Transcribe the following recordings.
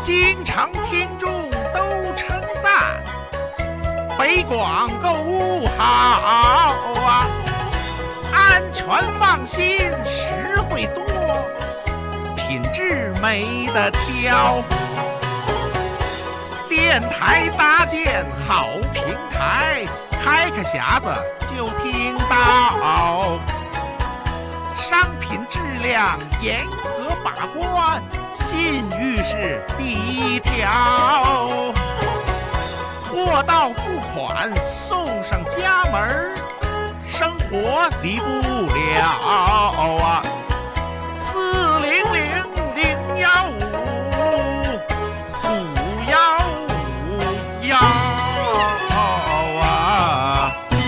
经常听众都称赞北广购物好啊，安全放心，实惠多，品质没得挑。电台搭建好平台，开个匣子就听到，商品质量严格把关，信誉是第一条。货到付款送上家门，生活离不了啊！400-015-515啊！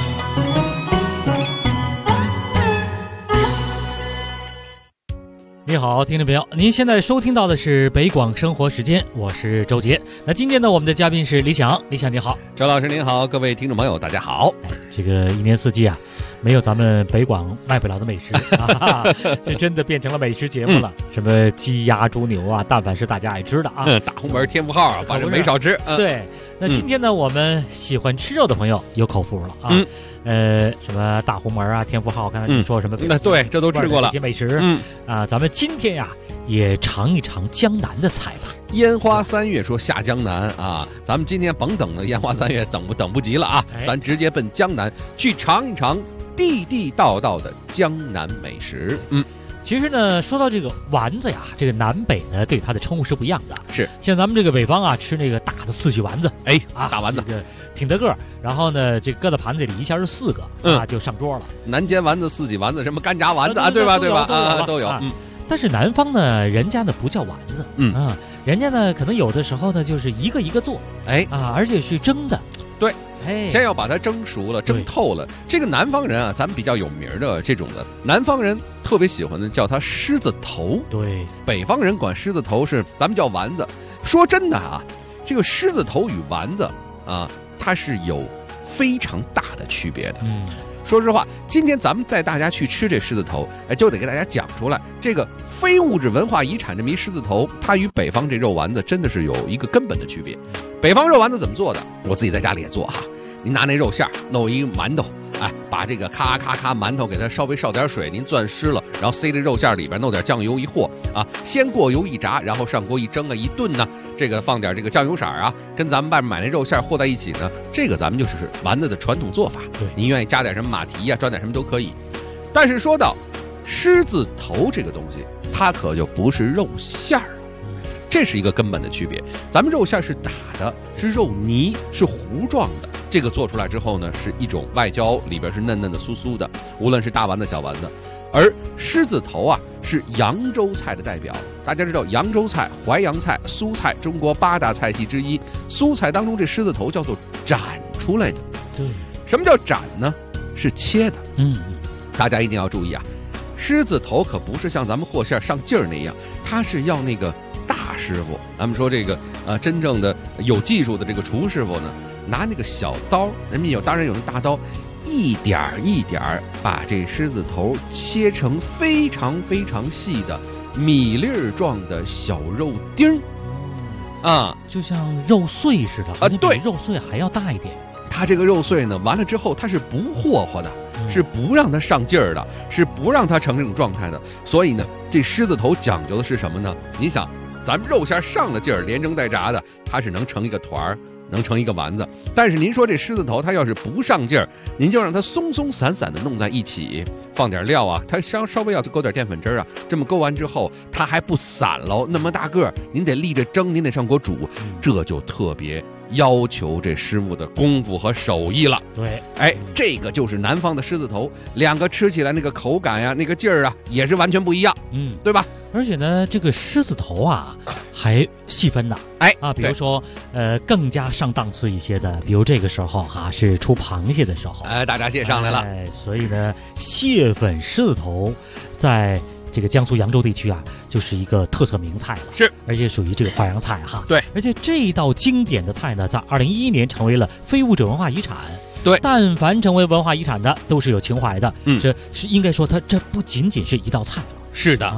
你好，听众朋友，您现在收听到的是北广生活时间，我是周杰。那今天呢，我们的嘉宾是李想，李想你好。 周老师您好，各位听众朋友大家好。 这个一年四季啊，没有咱们北广卖不了的美食啊，这真的变成了美食节目了。什么鸡鸭猪牛啊，但凡是大家爱吃的啊， 大红门天福号啊，反正没少吃。 对，那今天呢，我们喜欢吃肉的朋友有口福了啊。什么大红门啊，天福号，刚才你说什么？ 那对，这都吃过了。 这些美食，咱们今天呀也尝一尝江南的菜吧。 烟花三月说下江南啊，咱们今天甭等了，烟花三月等不及了啊，咱直接奔江南去尝一尝地地道道的江南美食。 其实呢，说到这个丸子呀，这个南北呢对它的称呼是不一样的。 是， 像咱们这个北方啊，吃那个大的四喜丸子， 大丸子， 这个挺大个儿，然后呢，这搁在盘子里一下是4个啊，就上桌了。 南煎丸子、四喜丸子，什么干炸丸子啊，对吧？都有。 但是南方呢，人家呢不叫丸子，人家呢可能有的时候呢就是一个一个做，而且是蒸的。 对，先要把它蒸熟了，蒸透了。这个南方人啊，咱们比较有名的这种的，南方人特别喜欢的叫它狮子头。 对， 北方人管狮子头是咱们叫丸子。说真的啊，这个狮子头与丸子啊，它是有非常大的区别的。说实话，今天咱们带大家去吃这狮子头，就得给大家讲出来，这个非物质文化遗产这么一狮子头，它与北方这肉丸子真的是有一个根本的区别。北方肉丸子怎么做的？我自己在家里也做哈。您拿那肉馅弄一个馒头，把这个咔咔咔馒头给它稍微烧点水，您攥湿了，然后塞这肉馅里边，弄点酱油一和啊，先过油一炸，然后上锅一蒸啊一炖呢，这个放点这个酱油色啊，跟咱们外面买那肉馅和在一起呢，这个咱们就是丸子的传统做法。 对， 您愿意加点什么马蹄啊，装点什么都可以。但是说到狮子头这个东西，它可就不是肉馅儿。这是一个根本的区别，咱们肉馅是打的，是肉泥，是糊状的，这个做出来之后呢，是一种外焦，里边是嫩嫩的、酥酥的，无论是大丸子、小丸子。而狮子头啊，是扬州菜的代表。大家知道扬州菜、淮扬菜、苏菜，中国8大菜系之一。苏菜当中这狮子头叫做斩出来的。 对， 什么叫斩呢？是切的。大家一定要注意啊，狮子头可不是像咱们和馅上劲儿那样，它是要那个大师傅，咱们说这个真正的有技术的这个厨师傅呢，拿那个小刀，人们当然有那大刀，一点一点把这狮子头切成非常非常细的米粒状的小肉丁就像肉碎似的对， 比肉碎还要大一点。 它这个肉碎呢，完了之后它是不霍霍的，是不让它上劲儿的，是不让它成这种状态的。所以呢，这狮子头讲究的是什么呢？你想，咱们肉馅上了劲儿，连蒸带炸的，它是能成一个团儿，能成一个丸子。但是您说这狮子头，它要是不上劲儿，您就让它松松散散的弄在一起，放点料啊，它稍微要勾点淀粉汁啊，这么勾完之后，它还不散喽，那么大个儿，您得立着蒸，您得上锅煮，这就特别要求这师傅的功夫和手艺了。 对， 这个就是南方的狮子头，两个吃起来那个口感呀，那个劲儿啊，也是完全不一样，对吧？ 而且呢，这个狮子头啊，还细分的，比如说，更加上档次一些的，比如这个时候是出螃蟹的时候， 大闸蟹上来了， 所以呢，蟹粉狮子头在这个江苏扬州地区啊，就是一个特色名菜了， 是， 而且属于这个淮扬菜哈。 对， 而且这一道经典的菜呢，在2011年成为了非物质文化遗产。 对， 但凡成为文化遗产的，都是有情怀的。这是应该说，它这不仅仅是一道菜了。 是的，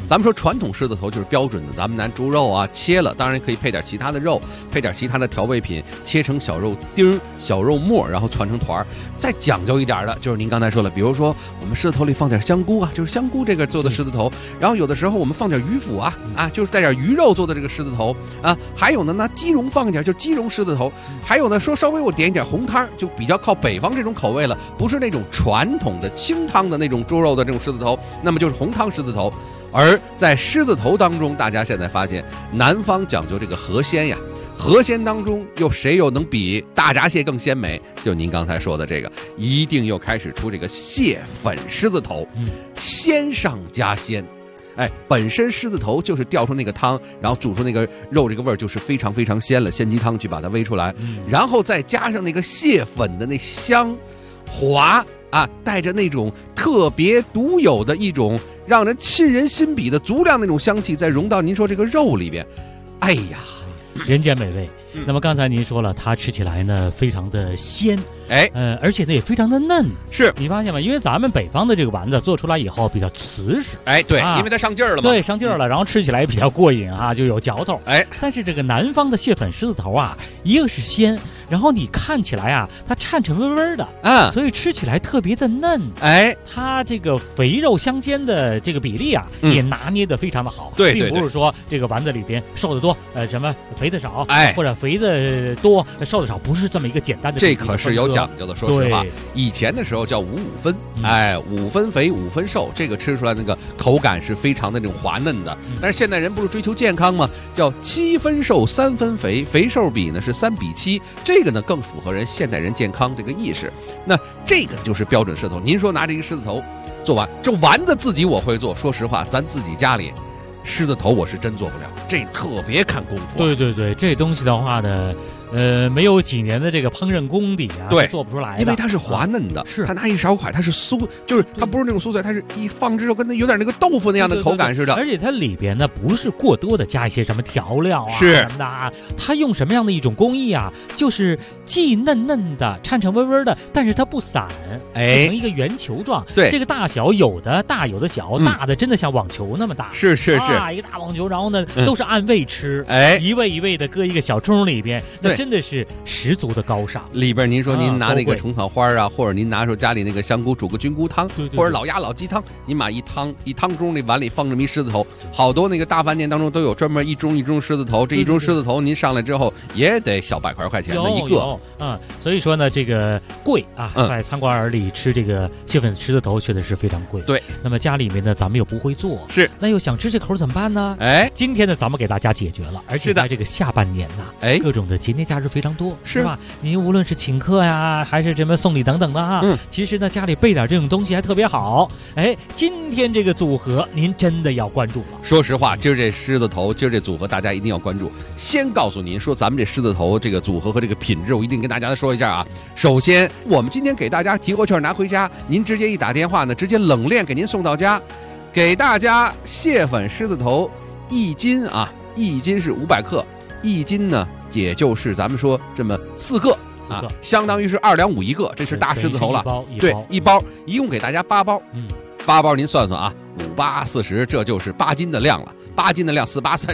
咱们说传统狮子头就是标准的，咱们拿猪肉啊切了，当然可以配点其他的肉，配点其他的调味品，切成小肉丁、小肉末，然后串成团。再讲究一点的，就是您刚才说了，比如说我们狮子头里放点香菇啊，就是香菇这个做的狮子头，然后有的时候我们放点鱼腐啊，就是带点鱼肉做的这个狮子头啊，还有呢拿鸡茸放一点，就鸡茸狮子头，还有呢说稍微我点一点红汤，就比较靠北方这种口味了，不是那种传统的清汤的那种猪肉的这种狮子头，那么就是红汤狮子头。而在狮子头当中，大家现在发现南方讲究这个河鲜呀，河鲜当中谁又能比大闸蟹更鲜美？就您刚才说的这个，一定又开始出这个蟹粉狮子头，鲜上加鲜。本身狮子头就是调出那个汤，然后煮出那个肉，这个味儿就是非常非常鲜了，鲜鸡汤去把它煨出来，然后再加上那个蟹粉的那香滑啊，带着那种特别独有的一种让人沁人心脾的足量那种香气，再融到您说这个肉里边，哎呀， 人间美味。那么刚才您说了，它吃起来呢非常的鲜，而且呢也非常的嫩。 是你发现吗？因为咱们北方的这个丸子做出来以后比较瓷实， 对，因为它上劲儿了嘛。 对，上劲儿了，然后吃起来也比较过瘾啊，就有嚼头。但是这个南方的蟹粉狮子头啊，一个是鲜，然后你看起来啊，它颤颤巍巍的，所以吃起来特别的嫩。它这个肥肉相间的这个比例啊，也拿捏得非常的好。 对， 并不是说这个丸子里边瘦的多，什么肥的少，或者肥的多瘦的少，不是这么一个简单的。 这可是有讲究的，说实话，以前的时候叫5-5分，5分肥5分瘦，这个吃出来那个口感是非常的那种滑嫩的。但是现代人不是追求健康吗？叫7分瘦3分肥，肥瘦比呢是3比7，这个呢更符合人现代人健康这个意识。那这个就是标准狮子头。您说拿这个狮子头做完，这丸子自己我会做，说实话，咱自己家里狮子头我是真做不了，这特别看功夫。 对，这东西的话呢，没有几年的这个烹饪功底啊， 对， 做不出来的， 因为它是滑嫩的，是它拿一勺块，它是酥，就是它不是那种酥脆，它是一放之后跟它有点那个豆腐那样的口感似的。 而且它里边呢不是过多的加一些什么调料啊什么的啊，它用什么样的一种工艺啊，就是既嫩嫩的、颤颤巍巍的，但是它不散，变成一个圆球状。 对， 这个大小有的大有的小，大的真的像网球那么大， 是一个大网球，然后呢都是按位吃，一位一位的搁一个小盅里边，那真的是十足的高尚。 里边您说您拿那个虫草花啊，或者您拿出家里那个香菇煮个菌菇汤，或者老鸭老鸡汤，您把一汤盅那碗里放这么一狮子头，好多那个大饭店当中都有专门一盅狮子头，这一盅狮子头您上来之后也得小100块钱的一个。 所以说呢这个贵啊，在餐馆里吃这个蟹粉狮子头确实是非常贵。 对， 那么家里面呢咱们又不会做， 是， 那又想吃这口怎么办呢？今天呢咱们给大家解决了，而且在这个下半年呐，各种的节节假日非常多，是吧？您无论是请客呀，还是什么送礼等等的啊，其实呢家里备点这种东西还特别好。今天这个组合您真的要关注了。 说实话，今儿这狮子头，今儿这组合大家一定要关注。先告诉您说，咱们这狮子头这个组合和这个品质，我一定跟大家说一下啊。首先，我们今天给大家提货券拿回家，您直接一打电话呢，直接冷链给您送到家。给大家蟹粉狮子头1斤啊，1斤是500克，1斤呢也就是咱们说这么4个啊，相当于是2两5一个，这是大狮子头了。对，一包，一共给大家8包。8包您算算啊，5、8、40，这就是8斤的量了。8斤的量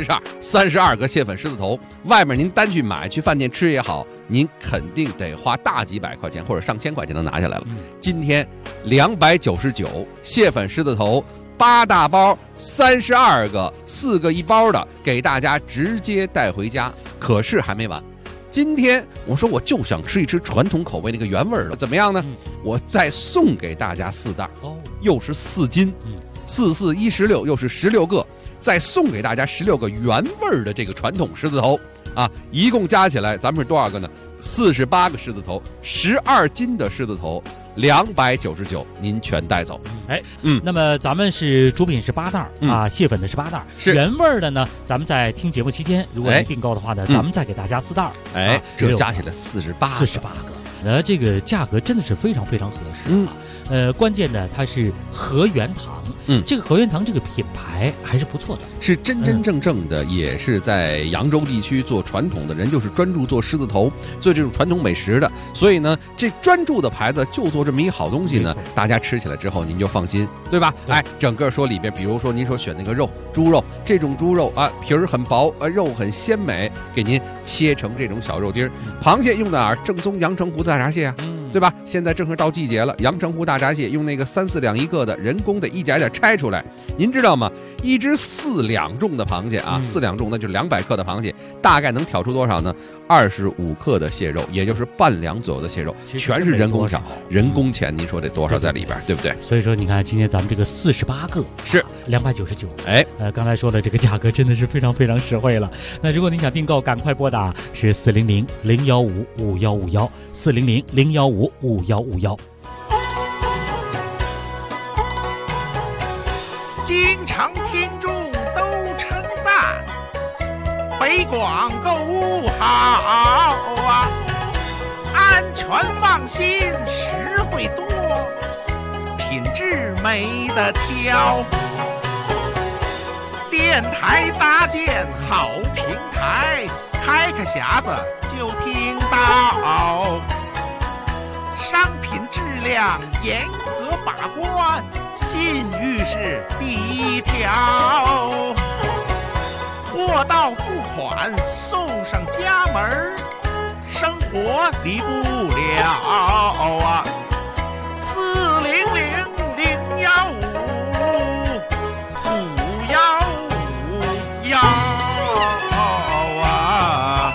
，4、8、32个蟹粉狮子头，外面您单去买，去饭店吃也好，您肯定得花大几百块钱或者上千块钱能拿下来了。今天299蟹粉狮子头8大包，32个，4个一包的，给大家直接带回家。可是还没完，今天我说我就想吃一吃传统口味那个原味的，怎么样呢？我再送给大家4袋，又是4斤，4、4、16，又是16个，再送给大家16个原味的这个传统狮子头啊！一共加起来，咱们是多少个呢？48个狮子头，12斤的狮子头，299，您全带走。 那么咱们是主品是8袋啊，蟹粉的是8袋，是原味的呢。咱们在听节目期间，如果您订购的话呢，咱们再给大家4袋。 这加起来48个。 这个价格真的是非常非常合适啊。关键呢，它是和源堂，这个和源堂这个品牌还是不错的， 是真真正正的，也是在扬州地区做传统的人，就是专注做狮子头，做这种传统美食的。所以呢，这专注的牌子就做这么一好东西呢，大家吃起来之后您就放心，对吧？哎，整个说里边，比如说您说选那个肉，猪肉，这种猪肉啊，皮儿很薄，肉很鲜美，给您切成这种小肉丁儿。螃蟹用的哪儿？正宗阳澄湖的大闸蟹啊，对吧？现在正是到季节了，阳澄湖大闸蟹用那个3、4两一个的人工的一点点拆出来，您知道吗？一只4两重的螃蟹啊，4两重那就是200克的螃蟹，大概能挑出多少呢？25克的蟹肉，也就是半两左右的蟹肉，全是人工挑，人工钱，您说得多少在里边，对不对？ 所以说，你看今天咱们这个48个是 299， 哎， 刚才说的这个价格真的是非常非常实惠了。那如果您想订购，赶快拨打是400-015-5151，400-015-5151。 京城听众都称赞，北广购物好啊，安全放心，实惠多，品质没得挑。电台搭建好平台，开个匣子就听到，商品质量严格把关，信誉是第一条，货到付款送上家门，生活离不了啊！400-015-5151啊！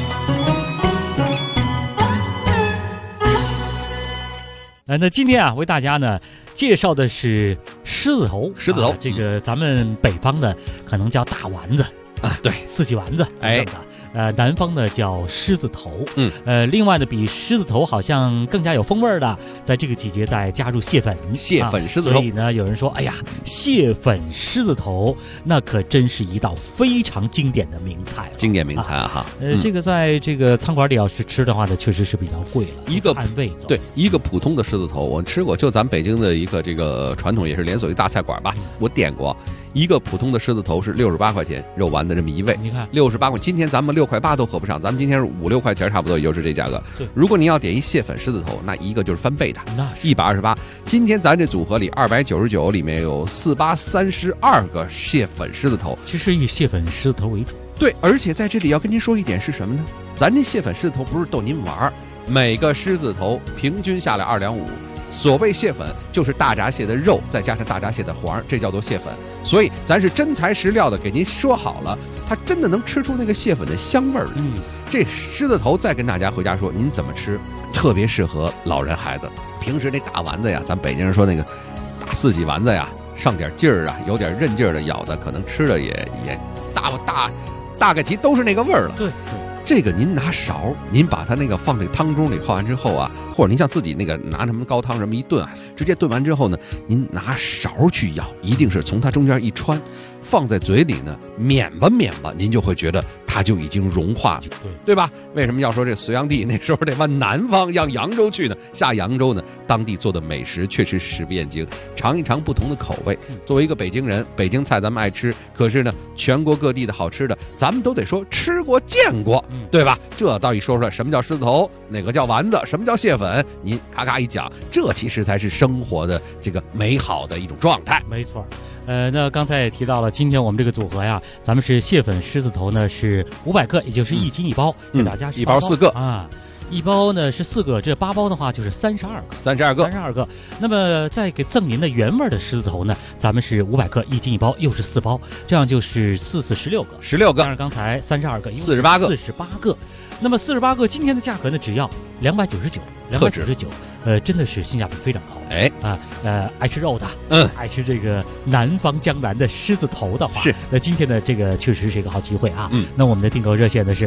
那今天啊，为大家呢介绍的是狮子头，这个咱们北方的可能叫大丸子啊，对， 四季丸子等等。南方呢叫狮子头，另外呢比狮子头好像更加有风味的，在这个季节再加入蟹粉狮子头， 所以呢有人说，哎呀，蟹粉狮子头那可真是一道非常经典的名菜了， 经典名菜哈。 这个在这个餐馆里要是吃的话呢，确实是比较贵了， 一个按位走。 对，一个普通的狮子头我吃过，就咱北京的一个这个传统也是连锁一大菜馆吧，我点过。一个普通的狮子头是68块钱，肉丸的这么一位， 你看 68块，今天咱们6块8都合不上，咱们今天是5、6块钱，差不多也就是这价格。 对， 如果你要点一蟹粉狮子头，那一个就是翻倍的，128。今天咱这组合里299里面有4832个蟹粉狮子头， 其实以蟹粉狮子头为主。 对，而且在这里要跟您说一点是什么呢？咱这蟹粉狮子头不是逗您玩，每个狮子头平均下来2两5。所谓蟹粉就是大闸蟹的肉再加上大闸蟹的黄，这叫做蟹粉。所以咱是真材实料的给您说好了，它真的能吃出那个蟹粉的香味儿来。这狮子头再跟大家回家说您怎么吃，特别适合老人孩子。平时那大丸子呀，咱北京人说那个大4季丸子呀，上点劲儿啊，有点韧劲儿的咬的，可能吃的也大概其都是那个味儿了。 对。 这个您拿勺，您把它那个放这个汤盅里泡完之后啊，或者您像自己那个拿什么高汤什么一炖啊，直接炖完之后呢，您拿勺去舀，一定是从它中间一穿，放在嘴里呢，抿吧，您就会觉得它就已经融化了，对吧？为什么要说这隋炀帝那时候得往南方，让扬州去呢？下扬州呢，当地做的美食确实食不厌精，尝一尝不同的口味。作为一个北京人，北京菜咱们爱吃，可是呢，全国各地的好吃的，咱们都得说吃过见过，对吧？这倒一说出来，什么叫狮子头，哪个叫丸子，什么叫蟹粉，您咔咔一讲，这其实才是生活的这个美好的一种状态。 没错。那刚才也提到了，今天我们这个组合呀，咱们是蟹粉狮子头呢是500克，也就是1斤1包，给大家是 1包4个啊。一包呢是4个，这8包的话就是32个。那么再给赠您的原味的狮子头呢，咱们是500克，1斤1包，又是4包，这样就是4、4、16个。但是刚才32个 ，48 个。那么48个今天的价格呢，只要299，真的是性价比非常高。爱吃肉的，爱吃这个南方江南的狮子头的话， 是那今天的这个确实是一个好机会啊。那我们的订购热线呢是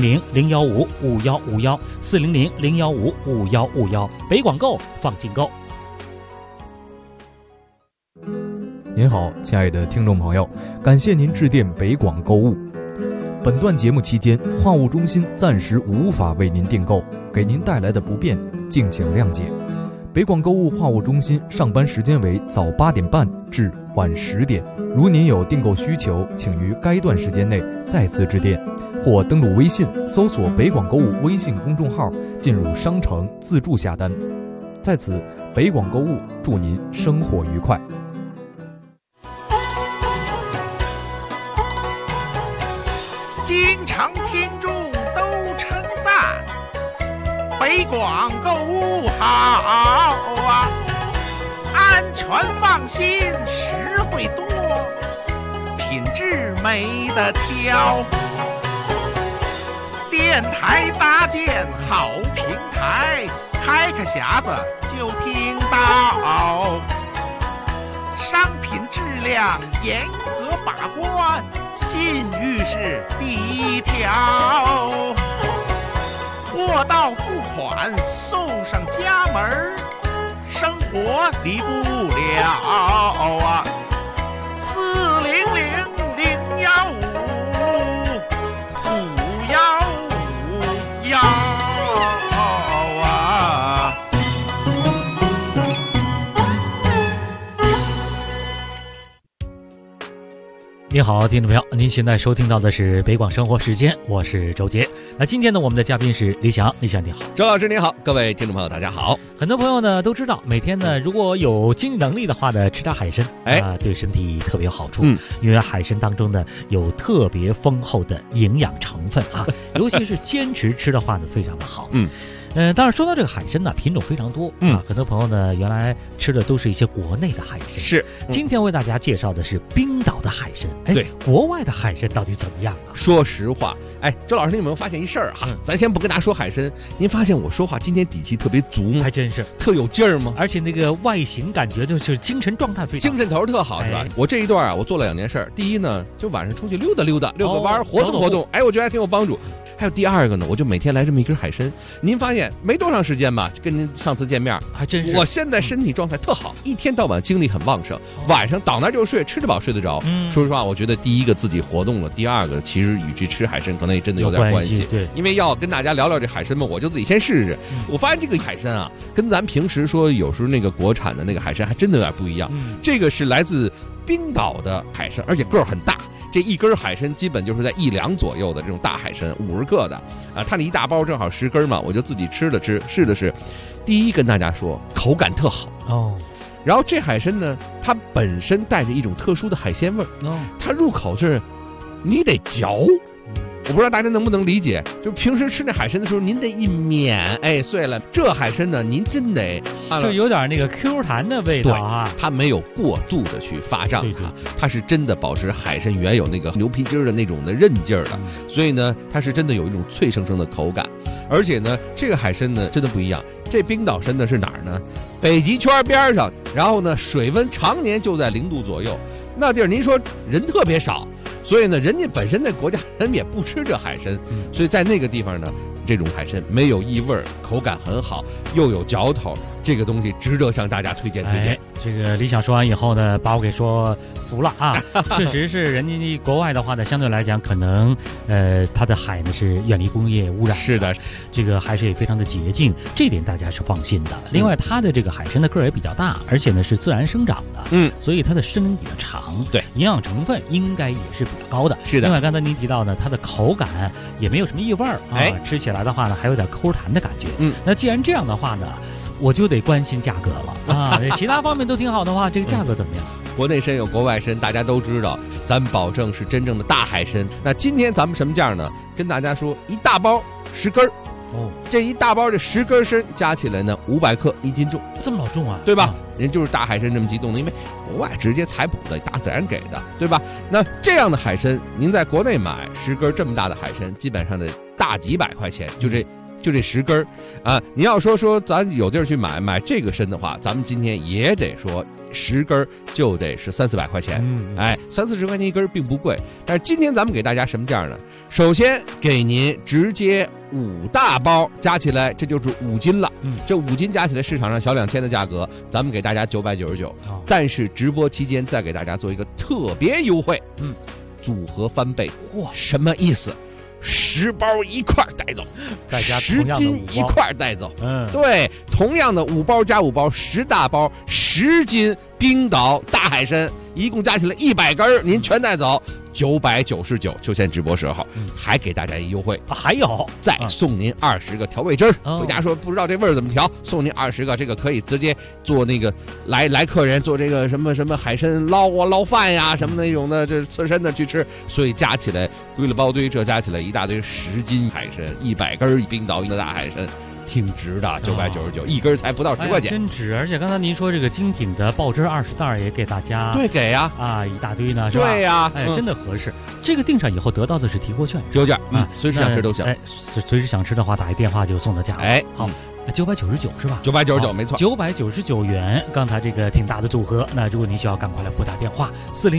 400-015-5151，400-015-5151，北广购，放心购。 您好，亲爱的听众朋友，感谢您致电北广购物。本段节目期间，话务中心暂时无法为您订购， 给您带来的不便，敬请谅解。北广购物话务中心上班时间为早8点半至晚10点。如您有订购需求，请于该段时间内再次致电，或登录微信搜索北广购物微信公众号，进入商城自助下单。在此，北广购物祝您生活愉快。 京城听众都称赞，北广购物好啊，安全放心，实惠多，品质没得挑。电台搭建好平台，开个匣子就听到，商品质量严格把关，信誉是第一条，货到付款送上家门，生活离不了啊！400-015-515啊！ 你好，听众朋友，您现在收听到的是北广生活时间，我是周杰。那今天呢，我们的嘉宾是李想，李想你好。 周老师你好，各位听众朋友大家好。 很多朋友呢都知道，每天呢如果有经济能力的话呢，吃点海参，对身体特别有好处。因为海参当中呢有特别丰厚的营养成分啊，尤其是坚持吃的话呢，非常的好。当然说到这个海参呢，品种非常多啊，很多朋友呢原来吃的都是一些国内的海参。 是， 今天为大家介绍的是冰岛的海参。 对， 国外的海参到底怎么样啊？ 说实话，周老师，你有没有发现一事儿哈？咱先不跟大家说海参，您发现我说话今天底气特别足吗？ 还真是， 特有劲儿吗？ 而且那个外形感觉就是精神状态非常好， 精神头特好，是吧？我这一段啊，我做了2件事。第一呢，就晚上出去溜达溜达，遛个弯，活动活动，我觉得还挺有帮助。还有第二个呢，我就每天来这么一根海参。您发现没多长时间吧，跟您上次见面， 还真是。 我现在身体状态特好，一天到晚精力很旺盛，晚上倒那就睡，吃得饱睡得着。说实话，我觉得第一个自己活动了，第二个其实与这吃海参可能也真的有点关系。 对， 因为要跟大家聊聊这海参嘛，我就自己先试试。我发现这个海参啊，跟咱平时说有时候那个国产的那个海参还真的有点不一样。这个是来自冰岛的海参，而且个儿很大。这一根海参基本就是在1两左右的这种大海参，50个的啊，它那一大包正好10根嘛，我就自己吃了吃，试的是。第一跟大家说，口感特好哦。然后这海参呢，它本身带着一种特殊的海鲜味儿，它入口是你得嚼。我不知道大家能不能理解，就平时吃那海参的时候，您得一抿，碎了。这海参呢，您真得就有点那个 Q 弹的味道啊， 它没有过度的去发胀啊，它是真的保持海参原有那个牛皮筋的那种的韧劲儿的，所以呢，它是真的有一种脆生生的口感。而且呢，这个海参呢，真的不一样。这冰岛参呢是哪儿呢？北极圈边上，然后呢，水温常年就在0度左右，那地儿您说人特别少。所以呢，人家本身那国家人也不吃这海参，所以在那个地方呢，这种海参没有异味，口感很好，又有嚼头，这个东西值得向大家推荐。 这个李想说完以后呢，把我给说服了啊！确实是人家国外的话呢，相对来讲可能它的海呢是远离工业污染， 是的， 这个海水也非常的洁净，这点大家是放心的。另外，它的这个海参的个儿也比较大，而且呢是自然生长的，所以它的寿命比较长， 对， 营养成分应该也是比较高的。 是的。 另外，刚才您提到呢，它的口感也没有什么异味啊，吃起来的话呢还有点抠弹的感觉。那既然这样的话呢，我就得关心价格了啊！其他方面都挺好的话，这个价格怎么样？ 国内参有国外参，大家都知道，咱保证是真正的大海参。那今天咱们什么价呢？跟大家说，一大包10根这一大包这10根参加起来呢500克1斤重， 这么老重啊， 对吧？人就是大海参这么激动的，因为国外直接采捕的，大自然给的，对吧？那这样的海参，您在国内买10根这么大的海参，基本上得大几百块钱，就这10根啊！你要说咱有地儿去买这个参的话，咱们今天也得说10根就得是300-400块钱，30-40块钱一根并不贵。但是今天咱们给大家什么价呢？首先给您直接5大包加起来，这就是5斤了。这5斤加起来市场上小2000的价格，咱们给大家999。但是直播期间再给大家做一个特别优惠，组合翻倍。哇，什么意思？ 10包一块带走， 再加 10斤一块带走。 嗯， 对，同样的5包加5包，10大包，10斤冰岛大海参，一共加起来100根，您全带走。999，就现直播时候，还给大家一优惠， 还有再送您20个调味汁儿。回家说不知道这味儿怎么调，送您20个，这个可以直接做那个来客人做这个什么海参捞饭呀，什么那种的，这刺身的去吃。所以加起来归了包堆，这加起来一大堆10斤海参，100根冰岛的大海参。挺值的，999，一根才不到10块钱， 真值！而且刚才您说这个精品的爆汁20袋也给大家， 对，给呀， 一大堆呢，是吧？ 对呀， 真的合适。这个订上以后得到的是提货券， 随时想吃都行。 随时想吃的话，打一电话就送到家。好。999是吧 ？999没错 ，999元。刚才这个挺大的组合，那如果您需要，赶快来拨打电话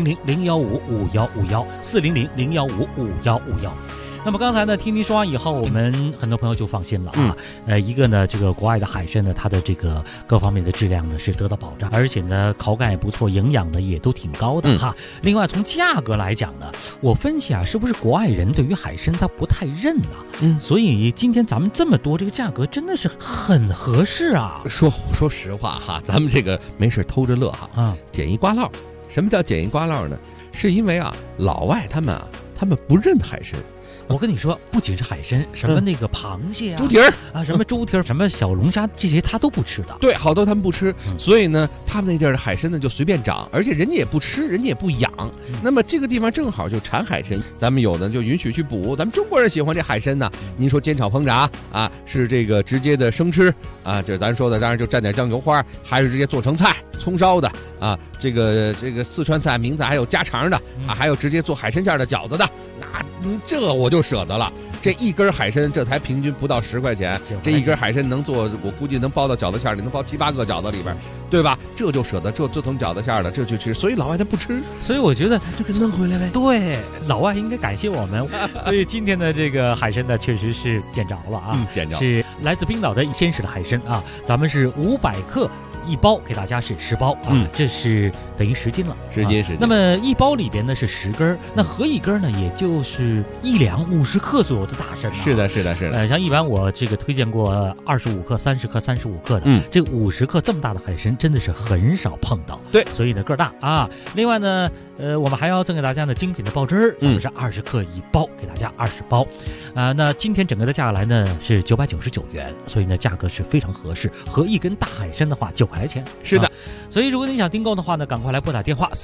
400-015-5151，400-015-5151。那么刚才呢，听您说完以后，我们很多朋友就放心了一个呢，这个国外的海参呢，它的这个各方面的质量呢是得到保障，而且呢口感也不错，营养呢也都挺高的哈。另外从价格来讲呢，我分析是不是国外人对于海参他不太认所以今天咱们这么多，这个价格真的是很合适啊。 说实话哈，咱们这个没事偷着乐捡一瓜烙。什么叫捡一瓜烙呢？是因为老外他们不认海参。 我跟你说，不仅是海参，什么那个螃蟹猪蹄儿什么猪蹄儿，什么小龙虾，这些他都不吃的。 对，好多他们不吃，所以呢，他们那地儿的海参呢就随便长，而且人家也不吃，人家也不养。那么这个地方正好就产海参，咱们有的就允许去捕。咱们中国人喜欢这海参呢，您说煎炒烹炸是这个直接的生吃这咱说的当然就蘸点酱油花，还是直接做成菜葱烧的这个四川菜、名菜还有家常的还有直接做海参馅的饺子的，那这我就舍得了。这一根海参这才平均不到10块钱，这一根海参能做，我估计能包到饺子馅里，能包7、8个饺子里边，对吧？这就舍得，这做成饺子馅的，这去吃。所以老外他不吃， 所以我觉得他这个弄回来呗。 对，老外应该感谢我们。所以今天的这个海参呢，确实是见着了见着是来自冰岛的鲜食的海参咱们是500克。1包给大家是10包这是等于10斤了 ，10斤。 那么1包里边呢是10根，那合一根呢也就是1两50克左右的大参。 是的。 像一般我这个推荐过25克、30克、35克的，这个50克这么大的海参真的是很少碰到。 对， 所以呢个儿大另外呢，我们还要赠给大家呢精品的爆汁儿，咱们是20克1包，给大家20包。那今天整个的价格来呢是999元，所以呢价格是非常合适。合一根大海参的话9块钱。 是的， 所以如果你想订购的话呢，赶快来拨打电话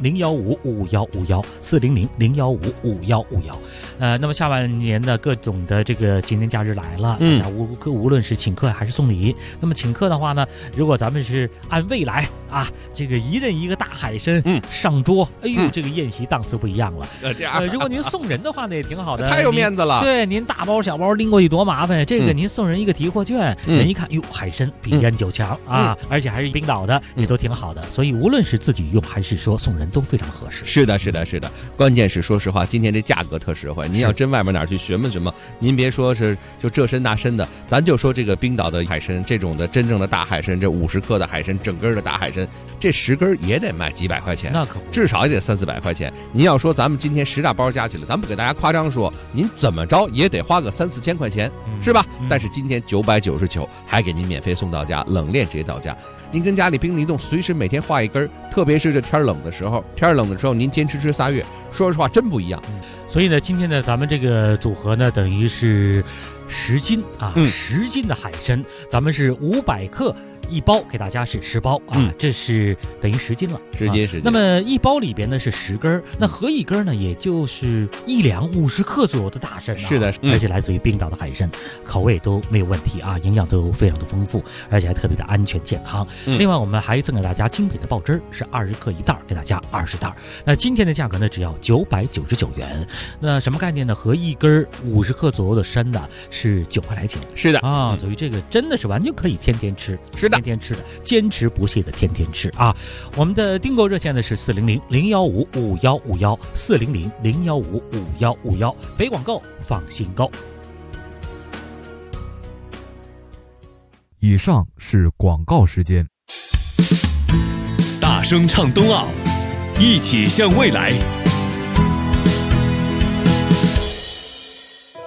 400-015-5151，400-015-5151。那么下半年的各种的这个节年假日来了，大家无论是请客还是送礼，那么请客的话呢，如果咱们是按位来这个一人一个大海参上桌，这个宴席档次不一样了。如果您送人的话呢，也挺好的， 太有面子了。 对，您大包小包拎过去多麻烦，这个您送人一个提货券，人一看，海参比烟酒强而且还是冰岛的，也都挺好的。所以无论是自己用还是说送人都非常合适。 是的。关键是说实话，今天这价格特实惠。您要真外面哪儿去询问，您别说是就这身那身的，咱就说这个冰岛的海参，这种的真正的大海参，这50克的海参，整根的大海参，这10根也得卖几百块钱， 那可至少也得300-400块钱。您要说咱们今天10大包加起来，咱不给大家夸张说，您怎么着也得花个3-4千块钱，是吧？但是今天999还给您免费送到家，冷链直接到家。您跟家里冰离冻，随时每天化一根，特别是这天冷的时候，您坚持吃3月，说实话真不一样。 所以呢，今天呢，咱们这个组合呢，等于是10斤10斤的海参，咱们是500克。1包给大家是10包这是等于10斤了 ，10斤。 那么1包里边呢是10根，那合一根呢也就是1两50克左右的大参。 是的， 而且来自于冰岛的海参，口味都没有问题营养都非常的丰富，而且还特别的安全健康。另外我们还赠给大家精品的爆汁是20克1袋，给大家20袋。那今天的价格呢只要999元。那什么概念呢？合一根50克左右的参呢是9块来钱。 是的所以这个真的是完全可以天天吃。 是的。 天天吃的，坚持不懈的天天吃我们的订购热线呢是400-015-5151，400-015-5151。北广购，放心购。 以上是广告时间。 大声唱冬奥，一起向未来。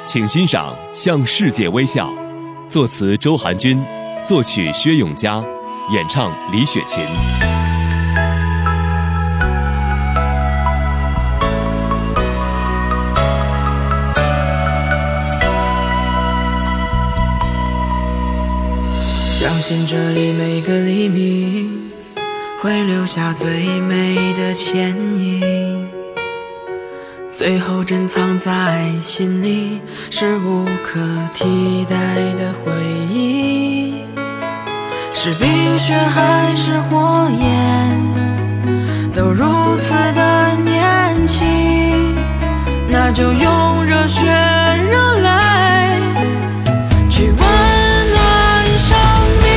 请欣赏《向世界微笑》，作词周寒君，作曲薛永嘉，演唱李雪琴。 相信这里每个黎明会留下最美的倩影，最后珍藏在心里，是无可替代的回忆。是冰雪还是火焰，都如此的年轻，那就用热血热泪去温暖生命。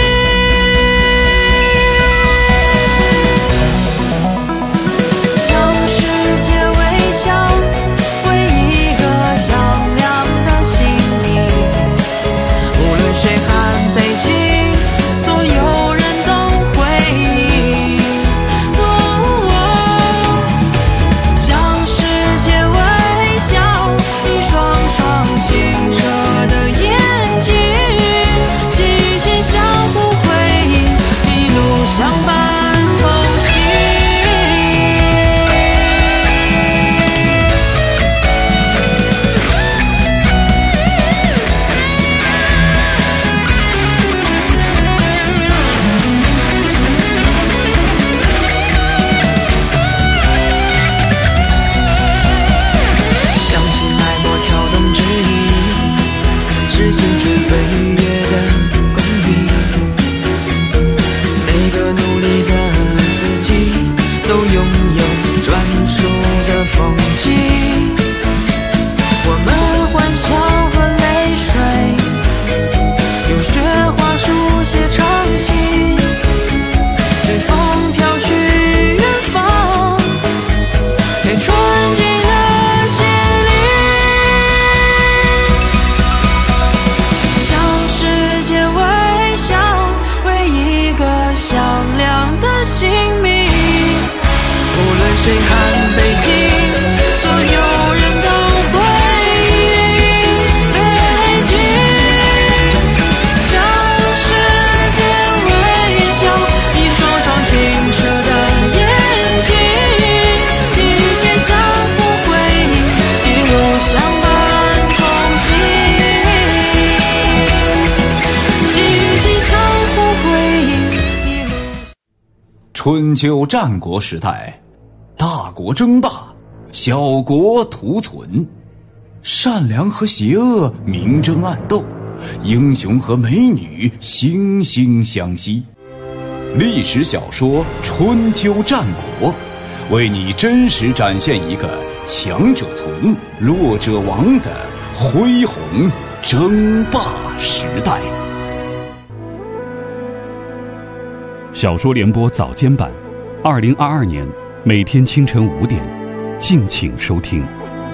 向世界微笑，为一个响亮的心灵，无论谁寒北京，所有人都会赢。向世界微笑，一双双清澈的眼睛，心与心相互辉映，一路相伴同行。相信脉搏跳动指引，是青春岁月的公平。每个努力的自己，都拥有专属的风景。我们欢笑和泪水，用雪花书写长信，随风飘去远方，给纯净的心灵。向世界微笑，为一个响亮的姓名，无论谁寒北京，所有人都会赢北京。向世界微笑，一双双清澈的眼睛，心与心相互辉映，一路相伴同行。心与心相互辉映，一路。 春秋战国时代，大国争霸，小国图存，善良和邪恶明争暗斗，英雄和美女惺惺相惜。历史小说《春秋战国》，为你真实展现一个强者存，弱者亡的恢宏争霸时代。 小说联播早间版，2022年每天清晨5点，敬请收听。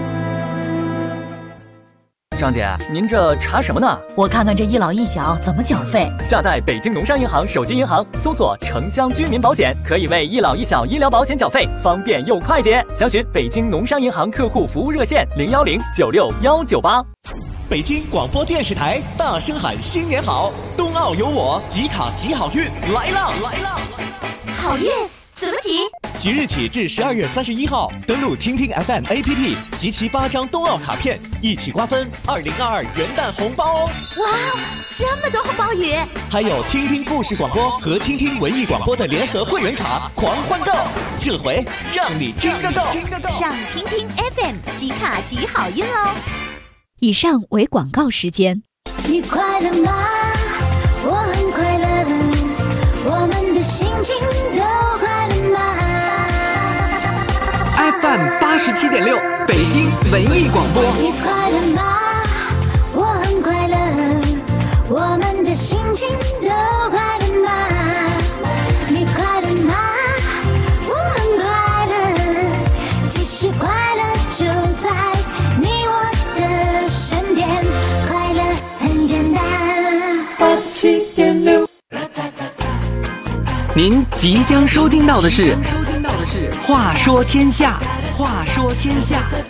张姐，您这查什么呢？ 我看看这一老一小怎么缴费。 下载北京农商银行手机银行，搜索城乡居民保险，可以为一老一小医疗保险缴费，方便又快捷。详询北京农商银行客户服务热线010961198。 北京广播电视台大声喊新年好，冬奥有我，集卡集好运来啦来啦！ 好运怎么集？ 即日起至12月31号，登录听听 FM APP， 集齐8张冬奥卡片，一起瓜分2022元旦红包哦！ 哇，这么多红包雨！ 还有听听故事广播和听听文艺广播的联合会员卡狂欢购，这回让你听个够！ 上听听 FM 集卡集好运哦！ 以上为广告时间。 你快乐吗？我很快乐，我们的心情都快乐吗 ？FM 87.6，北京文艺广播。 你快乐吗？我很快乐，我们的心情都快乐吗？你快乐吗？我很快乐，其实快乐就在你我的身边，快乐很简单。87.6， 您即将收听到的是《话说天下》，话说天下。